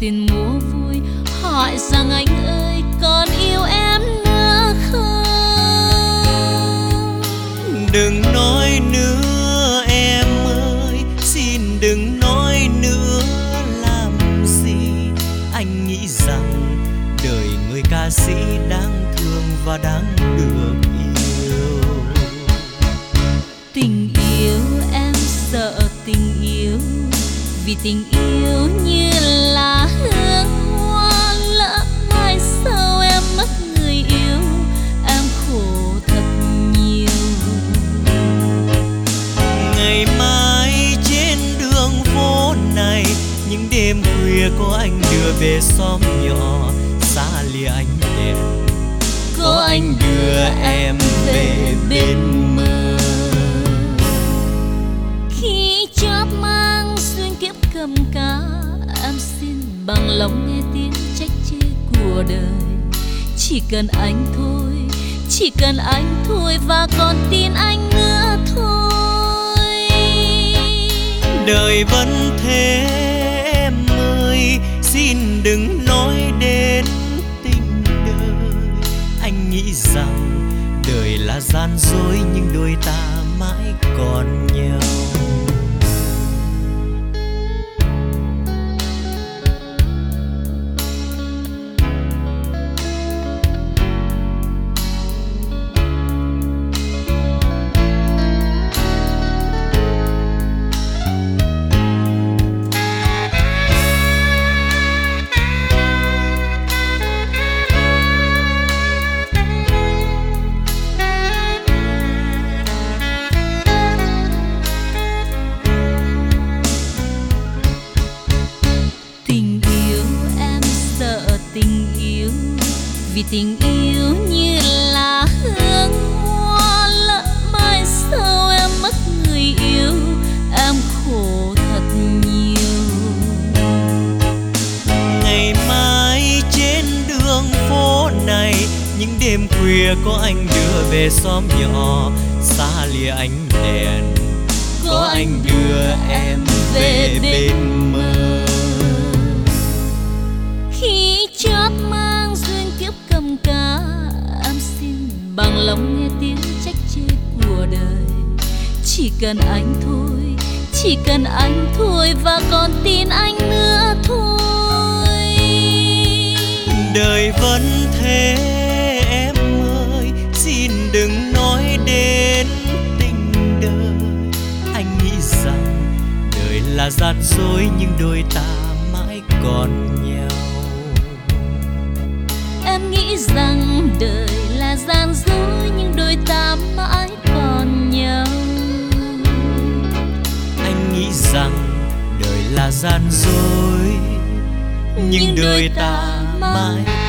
tiền mua vui, hỏi rằng anh ơi còn yêu em nữa không? Đừng nói nữa em ơi, xin đừng nói nữa làm gì. Anh nghĩ rằng đời người ca sĩ đáng thương và đáng được yêu. Tình yêu em sợ tình yêu, vì tình yêu như là hương hoa, lỡ mai sau em mất người yêu, em khổ thật nhiều. Ngày mai trên đường phố này, những đêm khuya có anh đưa về xóm nhỏ, xa lìa ánh đèn, có anh đưa em về bên mơ. Khi chót mang xuyên kiếp cầm cá, em xin bằng lòng nghe tiếng trách chê của đời. Chỉ cần anh thôi, chỉ cần anh thôi, và còn tin anh nữa thôi. Đời vẫn thế em ơi, xin đừng nói đến tình đời. Anh nghĩ rằng đời là gian dối, nhưng đôi ta mãi còn nhau. Vì tình yêu như là hương hoa, lỡ mai sau em mất người yêu, em khổ thật nhiều. Ngày mai trên đường phố này, những đêm khuya có anh đưa về xóm nhỏ, xa lìa ánh đèn, có anh đưa em về bên mơ. Khi chót mang duyên kiếp cầm cá, em xin bằng lòng nghe tiếng trách chê của đời. Chỉ cần anh thôi, chỉ cần anh thôi, và còn tin anh nữa thôi. Đời vẫn thế em ơi, xin đừng nói đến tình đời. Anh nghĩ rằng đời là gian dối, nhưng đôi ta mãi còn nhau. Em nghĩ rằng đời là gian dối, nhưng đôi ta mãi còn nhau. Anh nghĩ rằng đời là gian dối, nhưng đôi ta mãi